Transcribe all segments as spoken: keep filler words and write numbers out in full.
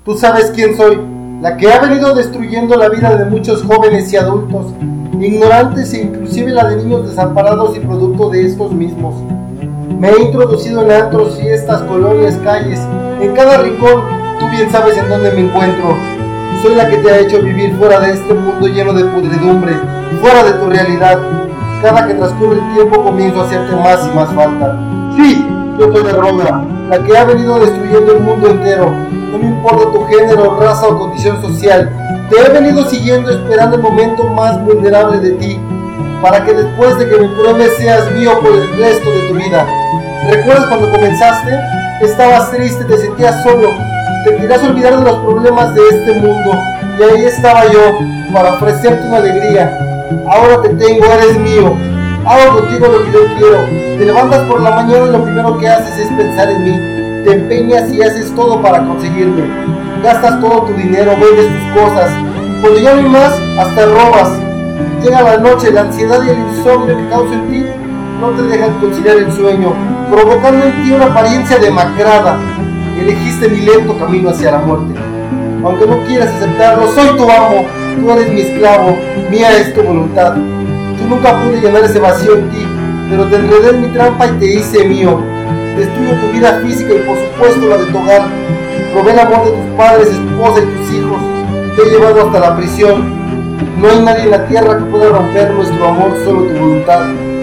Tú sabes quién soy, la que ha venido destruyendo la vida de muchos jóvenes y adultos, ignorantes e inclusive la de niños desamparados y producto de estos mismos. Me he introducido en antros, fiestas, colonias, calles, en cada rincón. Tú bien sabes en dónde me encuentro. Soy la que te ha hecho vivir fuera de este mundo lleno de pudredumbre, fuera de tu realidad. Cada que transcurre el tiempo comienzo a hacerte más y más falta. Sí, yo soy la droga, la que ha venido destruyendo el mundo entero. No me importa tu género, raza o condición social. Te he venido siguiendo esperando el momento más vulnerable de ti, para que después de que me pruebes seas mío por el resto de tu vida. ¿Recuerdas cuando comenzaste? Estabas triste, te sentías solo, te querías olvidar de los problemas de este mundo, y ahí estaba yo, para ofrecerte una alegría. Ahora te tengo, eres mío, hago contigo lo que yo quiero. Te levantas por la mañana y lo primero que haces es pensar en mí. Te empeñas y haces todo para conseguirme. Gastas todo tu dinero, vendes tus cosas. Cuando ya no hay más, hasta robas. Llega la noche, la ansiedad y el insomnio que causa en ti no te dejan conciliar el sueño, provocando en ti una apariencia demacrada. Elegiste mi lento camino hacia la muerte. Aunque no quieras aceptarlo, soy tu amo, tú eres mi esclavo, mía es tu voluntad. Yo nunca pude llenar ese vacío en ti, pero te enredé en mi trampa y te hice mío. Destruyo tu vida física y por supuesto la de tu hogar. Robé el amor de tus padres, esposa y tus hijos. Te he llevado hasta la prisión. No hay nadie en la tierra que pueda romper nuestro amor, solo tu voluntad.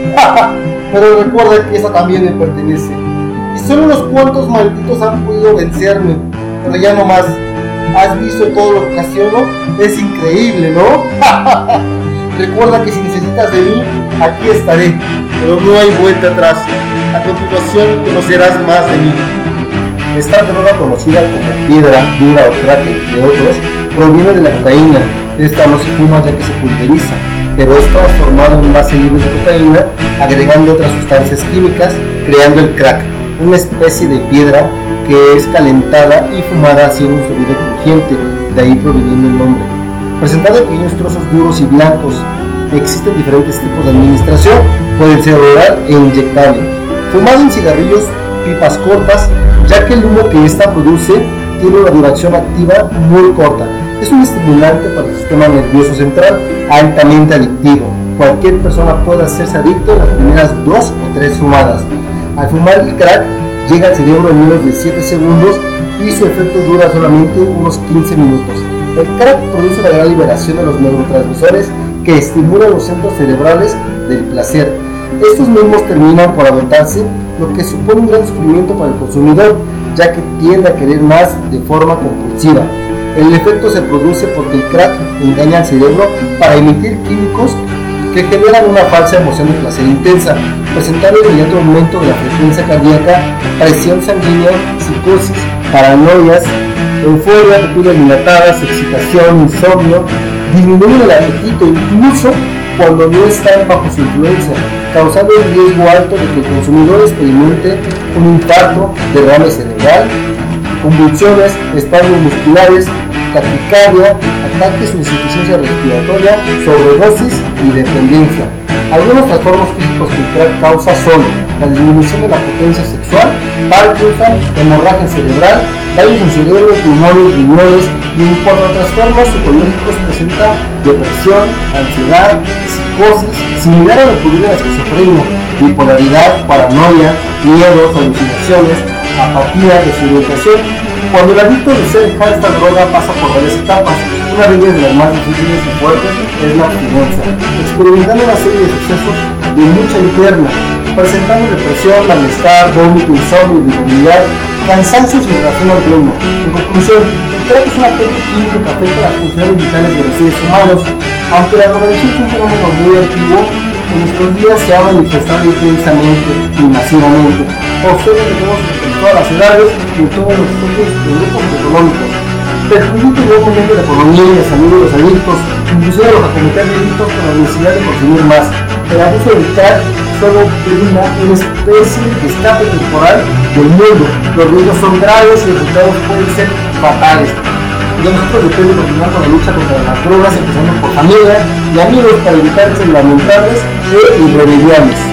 Pero recuerda que esa también me pertenece. Y solo unos cuantos malditos han podido vencerme, pero ya no más. ¿Has visto todo lo que ocasiono? Es increíble, ¿no? Recuerda que si necesitas de mí, aquí estaré, pero no hay vuelta atrás. A continuación conocerás más de mí. Esta droga conocida como piedra, dura o crack, entre otros, proviene de la cocaína. Esta no se fuma ya que se pulveriza, pero es transformado en base libre de cocaína, agregando otras sustancias químicas, creando el crack, una especie de piedra que es calentada y fumada haciendo un sonido crujiente, de ahí proveniendo el nombre. Presentado en pequeños trozos duros y blancos, existen diferentes tipos de administración, pueden ser oral e inyectable. Fumado en cigarrillos, pipas cortas, ya que el humo que ésta produce tiene una duración activa muy corta. Es un estimulante para el sistema nervioso central, altamente adictivo. Cualquier persona puede hacerse adicto en las primeras dos o tres fumadas. Al fumar el crack, llega al cerebro en menos de siete segundos y su efecto dura solamente unos quince minutos. El crack produce una gran liberación de los neurotransmisores que estimulan los centros cerebrales del placer. Estos mismos terminan por agotarse, lo que supone un gran sufrimiento para el consumidor, ya que tiende a querer más de forma compulsiva. El efecto se produce porque el crack engaña al cerebro para emitir químicos que generan una falsa emoción de placer intensa, presentando el inmediato aumento de la frecuencia cardíaca, presión sanguínea, psicosis, paranoias, euforia, pupila dilatadas, excitación, insomnio, disminuyen el apetito incluso cuando no están bajo su influencia, causando el riesgo alto de que el consumidor experimente un infarto, derrame cerebral, convulsiones, espasmos musculares, taquicardia, ataques o insuficiencia respiratoria, sobredosis y dependencia. Algunos trastornos físicos que el crack causa son la disminución de la potencia sexual, Parkinson, hemorragia cerebral, daños en cerebro, pulmones, riñones, y en cuanto a trastornos psicológicos presenta depresión, ansiedad, psicosis, similar a lo que ocurre en la esquizofrenia, bipolaridad, paranoia, miedos, alucinaciones, apatía, desorientación. Cuando el adicto desea dejar esta droga pasa por varias etapas. Una de ellas, de las más difíciles y fuertes, es la abstinencia, experimentando una serie de sucesos de lucha interna, presentando depresión, malestar, vómito, insomnio, irritabilidad, cansancio sin razón alguna. En conclusión, el crack es una pérdida química que afecta las funciones vitales de los seres humanos. Aunque la drogadicción es un fenómeno muy antiguo, en nuestros días se ha manifestado intensamente y masivamente. Observa que tenemos en todas las edades y en todos los grupos, grupos económicos. Perjudica enormemente la economía y la salud de los adictos, inclusive los a cometer delitos con la necesidad de consumir más. El abuso del crack solo brinda una especie de escape temporal del mundo. Los riesgos son graves y los resultados pueden ser fatales. De nosotros depende continuar con la lucha contra las drogas, empezando por familia y amigos para evitar ser lamentables e irremediables.